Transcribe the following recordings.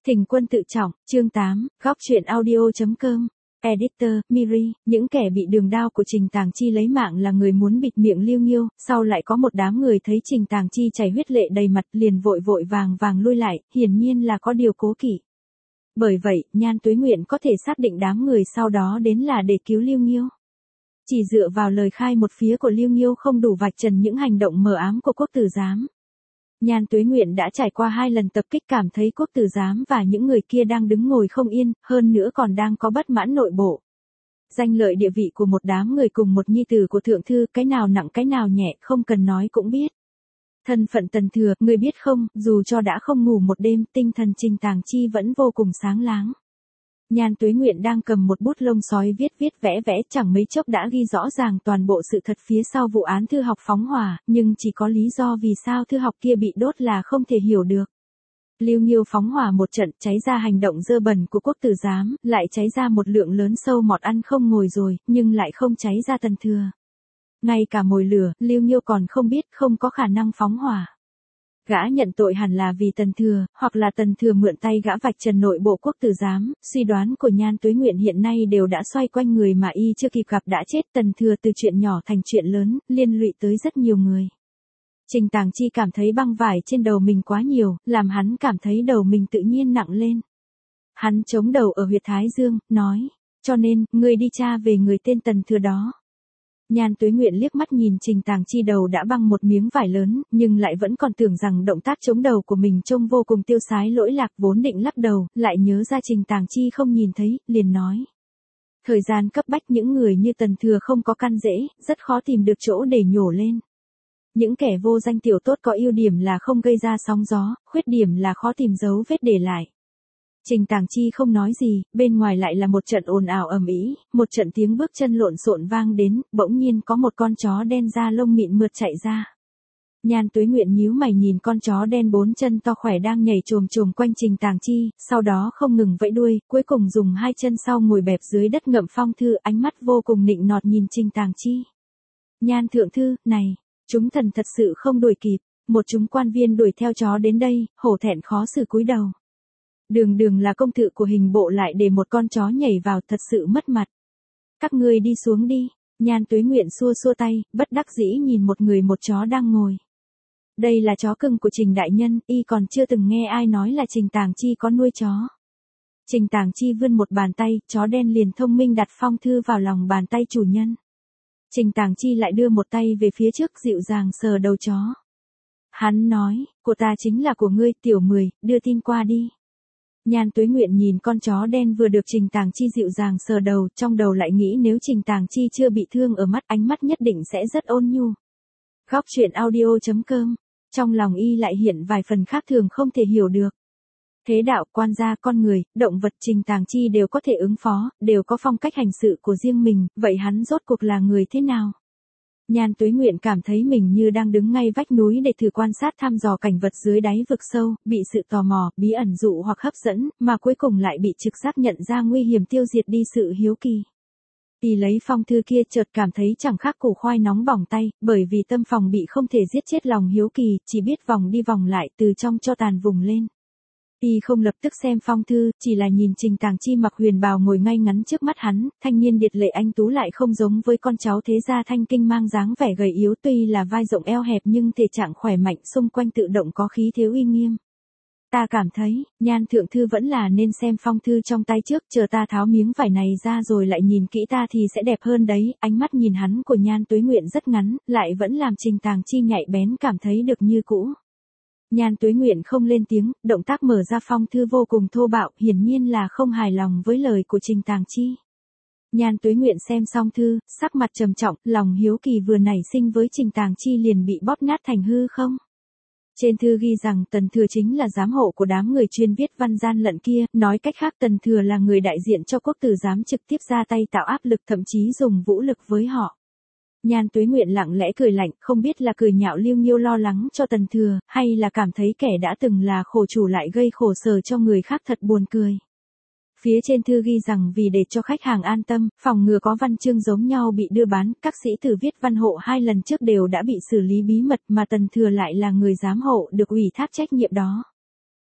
Thỉnh quân tự trọng, chương 8, góc truyện audio.com. Editor, Miri, những kẻ bị đường đao của Trình Tàng Chi lấy mạng là người muốn bịt miệng Liêu Nghiêu, sau lại có một đám người thấy Trình Tàng Chi chảy huyết lệ đầy mặt liền vội vàng lui lại, hiển nhiên là có điều cố kỵ. Bởi vậy, Nhan Tuế Nguyện có thể xác định đám người sau đó đến là để cứu Liêu Nghiêu. Chỉ dựa vào lời khai một phía của Liêu Nghiêu không đủ vạch trần những hành động mờ ám của Quốc Tử Giám. Nhan Tuế Nguyện đã trải qua 2 lần tập kích cảm thấy Quốc Tử Giám và những người kia đang đứng ngồi không yên, hơn nữa còn đang có bất mãn nội bộ. Danh lợi địa vị của một đám người cùng một nhi tử của thượng thư, cái nào nặng cái nào nhẹ, không cần nói cũng biết. Thân phận Tần Thừa, người biết không, dù cho đã không ngủ một đêm, tinh thần Trình Tàng Chi vẫn vô cùng sáng láng. Nhan Tuế Nguyện đang cầm một bút lông sói viết vẽ, chẳng mấy chốc đã ghi rõ ràng toàn bộ sự thật phía sau vụ án thư học phóng hỏa, nhưng chỉ có lý do vì sao thư học kia bị đốt là không thể hiểu được. Liêu Nghiêu phóng hỏa một trận, cháy ra hành động dơ bẩn của Quốc Tử Giám, lại cháy ra một lượng lớn sâu mọt ăn không ngồi rồi, nhưng lại không cháy ra Tần Thừa. Ngay cả mồi lửa, Liêu Nghiêu còn không biết, không có khả năng phóng hỏa. Gã nhận tội hẳn là vì Tần Thừa, hoặc là Tần Thừa mượn tay gã vạch trần nội bộ Quốc Tử Giám, suy đoán của Nhan Tuế Nguyện hiện nay đều đã xoay quanh người mà y chưa kịp gặp đã chết. Tần Thừa từ chuyện nhỏ thành chuyện lớn, liên lụy tới rất nhiều người. Trình Tàng Chi cảm thấy băng vải trên đầu mình quá nhiều, làm hắn cảm thấy đầu mình tự nhiên nặng lên. Hắn chống đầu ở huyệt thái dương, nói, cho nên, ngươi đi tra về người tên Tần Thừa đó. Nhan Tuế Nguyện liếc mắt nhìn Trình Tàng Chi đầu đã băng một miếng vải lớn, nhưng lại vẫn còn tưởng rằng động tác chống đầu của mình trông vô cùng tiêu sái lỗi lạc, vốn định lắc đầu, lại nhớ ra Trình Tàng Chi không nhìn thấy, liền nói. Thời gian cấp bách những người như Tần Thừa không có căn rễ, rất khó tìm được chỗ để nhổ lên. Những kẻ vô danh tiểu tốt có ưu điểm là không gây ra sóng gió, khuyết điểm là khó tìm dấu vết để lại. Trình Tàng Chi không nói gì, bên ngoài lại là một trận ồn ào ầm ĩ, một trận tiếng bước chân lộn xộn vang đến, bỗng nhiên có một con chó đen da lông mịn mượt chạy ra. Nhan Tuế Nguyện nhíu mày nhìn con chó đen 4 chân to khỏe đang nhảy chồm quanh Trình Tàng Chi, sau đó không ngừng vẫy đuôi, cuối cùng dùng 2 chân sau ngồi bẹp dưới đất ngậm phong thư, ánh mắt vô cùng nịnh nọt nhìn Trình Tàng Chi. Nhan thượng thư, này, chúng thần thật sự không đuổi kịp, một chúng quan viên đuổi theo chó đến đây, hổ thẹn khó xử cúi đầu. Đường là công thự của hình bộ lại để một con chó nhảy vào, thật sự mất mặt. Các ngươi đi xuống đi. Nhan Tuế Nguyện xua tay, bất đắc dĩ nhìn một người một chó đang ngồi. Đây là chó cưng của Trình đại nhân, y còn chưa từng nghe ai nói là Trình Tàng Chi có nuôi chó. Trình Tàng Chi vươn một bàn tay, chó đen liền thông minh đặt phong thư vào lòng bàn tay chủ nhân. Trình Tàng Chi lại đưa một tay về phía trước dịu dàng sờ đầu chó. Hắn nói, của ta chính là của ngươi, tiểu 10, đưa tin qua đi. Nhan Tuế Nguyện nhìn con chó đen vừa được Trình Tàng Chi dịu dàng sờ đầu, trong đầu lại nghĩ nếu Trình Tàng Chi chưa bị thương ở mắt, ánh mắt nhất định sẽ rất ôn nhu. Góc truyện audio.com. Trong lòng y lại hiện vài phần khác thường không thể hiểu được. Thế đạo, quan gia, con người, động vật Trình Tàng Chi đều có thể ứng phó, đều có phong cách hành sự của riêng mình, vậy hắn rốt cuộc là người thế nào? Nhan Tuế Nguyện cảm thấy mình như đang đứng ngay vách núi để thử quan sát thăm dò cảnh vật dưới đáy vực sâu, bị sự tò mò, bí ẩn dụ hoặc hấp dẫn, mà cuối cùng lại bị trực giác nhận ra nguy hiểm tiêu diệt đi sự hiếu kỳ. Y lấy phong thư kia chợt cảm thấy chẳng khác củ khoai nóng bỏng tay, bởi vì tâm phòng bị không thể giết chết lòng hiếu kỳ, chỉ biết vòng đi vòng lại từ trong cho tàn vùng lên. Y không lập tức xem phong thư, chỉ là nhìn Trình Tàng Chi mặc huyền bào ngồi ngay ngắn trước mắt hắn, thanh niên điệt lệ anh tú lại không giống với con cháu thế gia Thanh Kinh mang dáng vẻ gầy yếu, tuy là vai rộng eo hẹp nhưng thể trạng khỏe mạnh, xung quanh tự động có khí thế uy nghiêm. Ta cảm thấy, Nhan thượng thư vẫn là nên xem phong thư trong tay trước, chờ ta tháo miếng vải này ra rồi lại nhìn kỹ ta thì sẽ đẹp hơn đấy. Ánh mắt nhìn hắn của Nhan Tuế Nguyện rất ngắn, lại vẫn làm Trình Tàng Chi nhạy bén cảm thấy được như cũ. Nhan Tuế Nguyện không lên tiếng, động tác mở ra phong thư vô cùng thô bạo, hiển nhiên là không hài lòng với lời của Trình Tàng Chi. Nhan Tuế Nguyện xem xong thư, sắc mặt trầm trọng, lòng hiếu kỳ vừa nảy sinh với Trình Tàng Chi liền bị bóp nát thành hư không. Trên thư ghi rằng Tần Thừa chính là giám hộ của đám người chuyên viết văn gian lận kia, nói cách khác Tần Thừa là người đại diện cho Quốc Tử Giám trực tiếp ra tay tạo áp lực, thậm chí dùng vũ lực với họ. Nhan Tuế Nguyện lặng lẽ cười lạnh, không biết là cười nhạo Liêu Nghiêu lo lắng cho Tần Thừa, hay là cảm thấy kẻ đã từng là khổ chủ lại gây khổ sở cho người khác thật buồn cười. Phía trên thư ghi rằng vì để cho khách hàng an tâm, phòng ngừa có văn chương giống nhau bị đưa bán, các sĩ tử viết văn hộ 2 lần trước đều đã bị xử lý bí mật, mà Tần Thừa lại là người giám hộ được ủy thác trách nhiệm đó.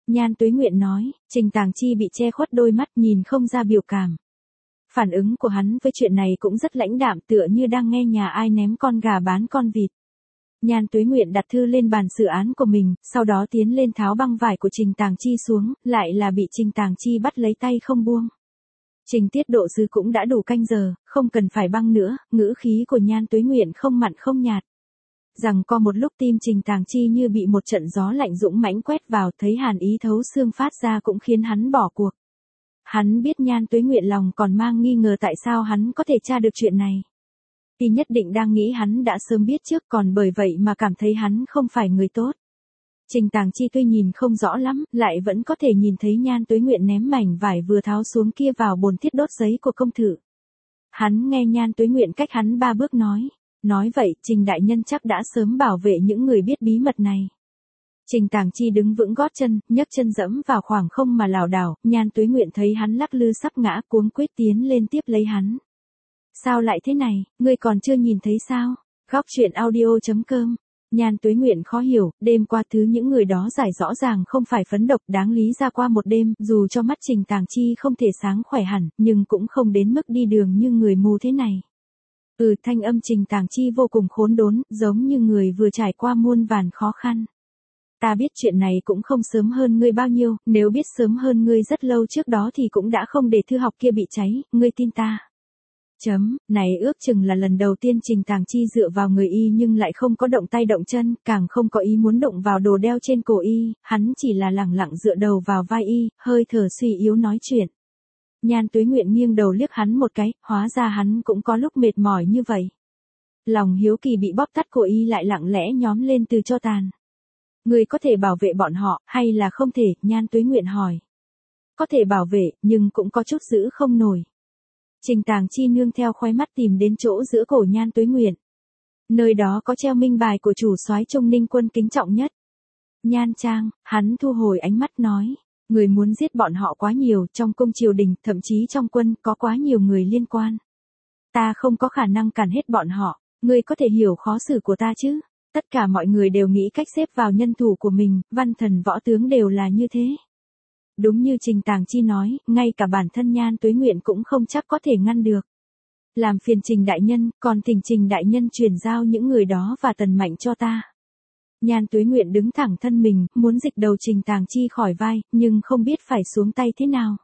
Nhan Tuế Nguyện nói, Trình Tàng Chi bị che khuất đôi mắt nhìn không ra biểu cảm. Phản ứng của hắn với chuyện này cũng rất lãnh đạm tựa như đang nghe nhà ai ném con gà bán con vịt. Nhan Tuế Nguyện đặt thư lên bàn xử án của mình, sau đó tiến lên tháo băng vải của Trình Tàng Chi xuống, lại là bị Trình Tàng Chi bắt lấy tay không buông. Trình tiết độ dư cũng đã đủ canh giờ, không cần phải băng nữa, ngữ khí của Nhan Tuế Nguyện không mặn không nhạt. Rằng có một lúc tim Trình Tàng Chi như bị một trận gió lạnh dũng mãnh quét vào, thấy hàn ý thấu xương phát ra cũng khiến hắn bỏ cuộc. Hắn biết Nhan Tuế Nguyện lòng còn mang nghi ngờ tại sao hắn có thể tra được chuyện này. Y nhất định đang nghĩ hắn đã sớm biết trước, còn bởi vậy mà cảm thấy hắn không phải người tốt. Trình Tàng Chi tuy nhìn không rõ lắm, lại vẫn có thể nhìn thấy Nhan Tuế Nguyện ném mảnh vải vừa tháo xuống kia vào bồn thiết đốt giấy của công thự. Hắn nghe Nhan Tuế Nguyện cách hắn 3 bước nói vậy, Trình đại nhân chắc đã sớm bảo vệ những người biết bí mật này. Trình Tàng Chi đứng vững gót chân, nhấc chân dẫm vào khoảng không mà lảo đảo, Nhan Tuế Nguyện thấy hắn lắc lư sắp ngã, cuống quyết tiến lên tiếp lấy hắn. Sao lại thế này, ngươi còn chưa nhìn thấy sao? Góc truyện audio.com. Nhan Tuế Nguyện khó hiểu, đêm qua thứ những người đó giải rõ ràng không phải phấn độc, đáng lý ra qua một đêm, dù cho mắt Trình Tàng Chi không thể sáng khỏe hẳn, nhưng cũng không đến mức đi đường như người mù thế này. Thanh âm Trình Tàng Chi vô cùng khốn đốn, giống như người vừa trải qua muôn vàn khó khăn. Ta biết chuyện này cũng không sớm hơn ngươi bao nhiêu, nếu biết sớm hơn ngươi rất lâu trước đó thì cũng đã không để thư học kia bị cháy, ngươi tin ta. Này ước chừng là lần đầu tiên Trình Tàng Chi dựa vào người y nhưng lại không có động tay động chân, càng không có ý muốn động vào đồ đeo trên cổ y, hắn chỉ là lẳng lặng dựa đầu vào vai y, hơi thở suy yếu nói chuyện. Nhan Tuế Nguyện nghiêng đầu liếc hắn một cái, hóa ra hắn cũng có lúc mệt mỏi như vậy. Lòng hiếu kỳ bị bóp tắt của y lại lặng lẽ nhóm lên từ tro tàn. Người có thể bảo vệ bọn họ, hay là không thể, Nhan Tuế Nguyện hỏi. Có thể bảo vệ, nhưng cũng có chút giữ không nổi. Trình Tàng Chi nương theo khóe mắt tìm đến chỗ giữa cổ Nhan Tuế Nguyện. Nơi đó có treo minh bài của chủ soái Trung Ninh quân kính trọng nhất. Nhan Trang, hắn thu hồi ánh mắt nói. Người muốn giết bọn họ quá nhiều, trong cung triều đình, thậm chí trong quân, có quá nhiều người liên quan. Ta không có khả năng cản hết bọn họ, ngươi có thể hiểu khó xử của ta chứ. Tất cả mọi người đều nghĩ cách xếp vào nhân thủ của mình, văn thần võ tướng đều là như thế. Đúng như Trình Tàng Chi nói, ngay cả bản thân Nhan Tuế Nguyện cũng không chắc có thể ngăn được. Làm phiền Trình đại nhân, còn thỉnh Trình đại nhân truyền giao những người đó và Tần Mạnh cho ta. Nhan Tuế Nguyện đứng thẳng thân mình, muốn dịch đầu Trình Tàng Chi khỏi vai, nhưng không biết phải xuống tay thế nào.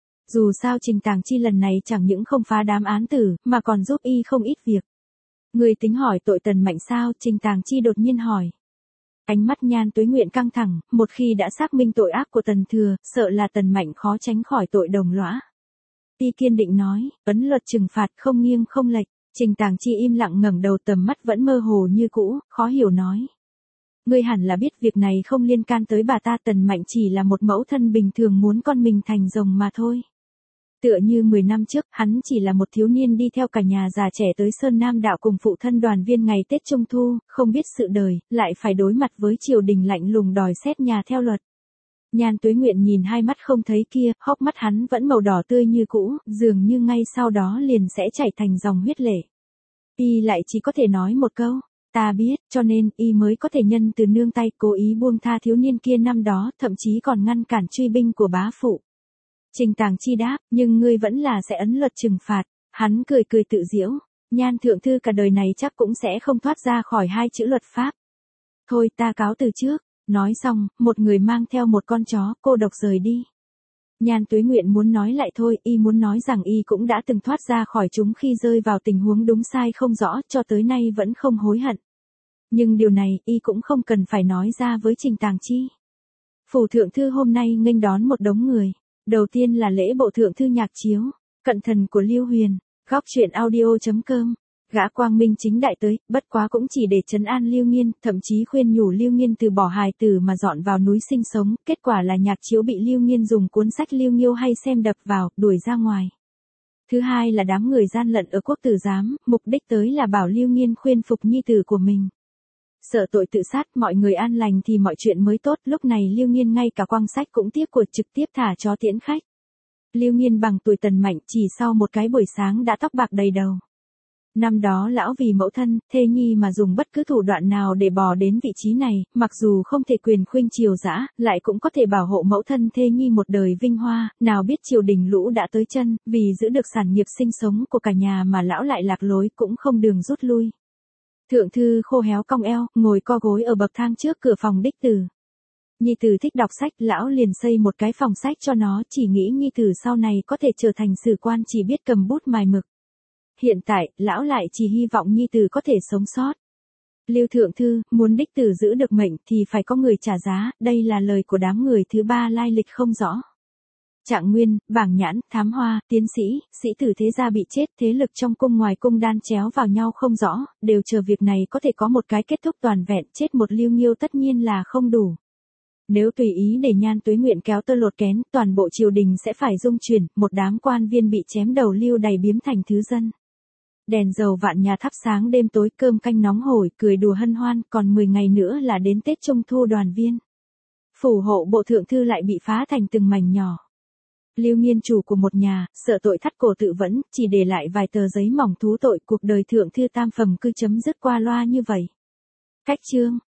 Dù sao Trình Tàng Chi lần này chẳng những không phá đám án tử, mà còn giúp y không ít việc. Người tính hỏi tội Tần Mạnh sao? Trình Tàng Chi đột nhiên hỏi. Ánh mắt Nhan Tuế Nguyện căng thẳng, một khi đã xác minh tội ác của Tần Thừa, sợ là Tần Mạnh khó tránh khỏi tội đồng lõa. Y kiên định nói, ấn luật trừng phạt không nghiêng không lệch. Trình Tàng Chi im lặng ngẩng đầu, tầm mắt vẫn mơ hồ như cũ, khó hiểu nói. Ngươi hẳn là biết việc này không liên can tới bà ta, Tần Mạnh chỉ là một mẫu thân bình thường muốn con mình thành rồng mà thôi. Tựa như 10 năm trước, hắn chỉ là một thiếu niên đi theo cả nhà già trẻ tới Sơn Nam Đạo cùng phụ thân đoàn viên ngày Tết Trung Thu, không biết sự đời, lại phải đối mặt với triều đình lạnh lùng đòi xét nhà theo luật. Nhan Tuế Nguyện nhìn hai mắt không thấy kia, hốc mắt hắn vẫn màu đỏ tươi như cũ, dường như ngay sau đó liền sẽ chảy thành dòng huyết lệ. Y lại chỉ có thể nói một câu, ta biết, cho nên y mới có thể nhân từ nương tay cố ý buông tha thiếu niên kia năm đó, thậm chí còn ngăn cản truy binh của bá phụ. Trình Tàng Chi đáp, nhưng ngươi vẫn là sẽ ấn luật trừng phạt. Hắn cười cười tự giễu, Nhan thượng thư cả đời này chắc cũng sẽ không thoát ra khỏi hai chữ luật pháp. Thôi ta cáo từ trước. Nói xong, một người mang theo một con chó, cô độc rời đi. Nhan Tuế Nguyện muốn nói lại thôi, y muốn nói rằng y cũng đã từng thoát ra khỏi chúng khi rơi vào tình huống đúng sai không rõ, cho tới nay vẫn không hối hận. Nhưng điều này, y cũng không cần phải nói ra với Trình Tàng Chi. Phủ thượng thư hôm nay nghênh đón một đống người. Đầu tiên là lễ bộ thượng thư nhạc chiếu, cận thần của Lưu Huyền, góc truyện audio.com. Gã quang minh chính đại tới, bất quá cũng chỉ để trấn an Lưu Nghiên, thậm chí khuyên nhủ Lưu Nghiên từ bỏ hài tử mà dọn vào núi sinh sống, kết quả là nhạc chiếu bị Lưu Nghiên dùng cuốn sách Lưu Nghiêu hay xem đập vào, đuổi ra ngoài. Thứ hai là đám người gian lận ở quốc tử giám, mục đích tới là bảo Lưu Nghiên khuyên phục nhi tử của mình. Sợ tội tự sát, mọi người an lành thì mọi chuyện mới tốt, lúc này Lưu Nghiên ngay cả quang sách cũng tiếp cuộc trực tiếp thả chó tiễn khách. Lưu Nghiên bằng tuổi Tần Mạnh chỉ sau một cái buổi sáng đã tóc bạc đầy đầu. Năm đó lão vì mẫu thân, thê nhi mà dùng bất cứ thủ đoạn nào để bò đến vị trí này, mặc dù không thể quyền khuynh triều dã, lại cũng có thể bảo hộ mẫu thân thê nhi một đời vinh hoa, nào biết triều đình lũ đã tới chân, vì giữ được sản nghiệp sinh sống của cả nhà mà lão lại lạc lối cũng không đường rút lui. Thượng thư khô héo cong eo, ngồi co gối ở bậc thang trước cửa phòng đích tử. Nhi tử thích đọc sách, lão liền xây một cái phòng sách cho nó, chỉ nghĩ nhi tử sau này có thể trở thành sử quan chỉ biết cầm bút mài mực. Hiện tại, lão lại chỉ hy vọng nhi tử có thể sống sót. Lưu thượng thư, muốn đích tử giữ được mệnh thì phải có người trả giá, đây là lời của đám người thứ ba lai lịch không rõ. Trạng Nguyên, Bảng Nhãn, Thám Hoa, tiến sĩ, sĩ tử thế gia bị chết, thế lực trong cung ngoài cung đan chéo vào nhau không rõ, đều chờ việc này có thể có một cái kết thúc toàn vẹn, chết một Lưu Nghiêu tất nhiên là không đủ. Nếu tùy ý để Nhan Tuế Nguyện kéo tơ lột kén, toàn bộ triều đình sẽ phải rung chuyển, một đám quan viên bị chém đầu lưu đày biếm thành thứ dân. Đèn dầu vạn nhà thắp sáng đêm tối, cơm canh nóng hổi, cười đùa hân hoan, còn 10 ngày nữa là đến Tết Trung Thu đoàn viên. Phủ hộ bộ thượng thư lại bị phá thành từng mảnh nhỏ. Lưu Nghiên chủ của một nhà, sợ tội thắt cổ tự vẫn, chỉ để lại vài tờ giấy mỏng thú tội, cuộc đời thượng thư tam phẩm cứ chấm dứt qua loa như vậy. Cách chương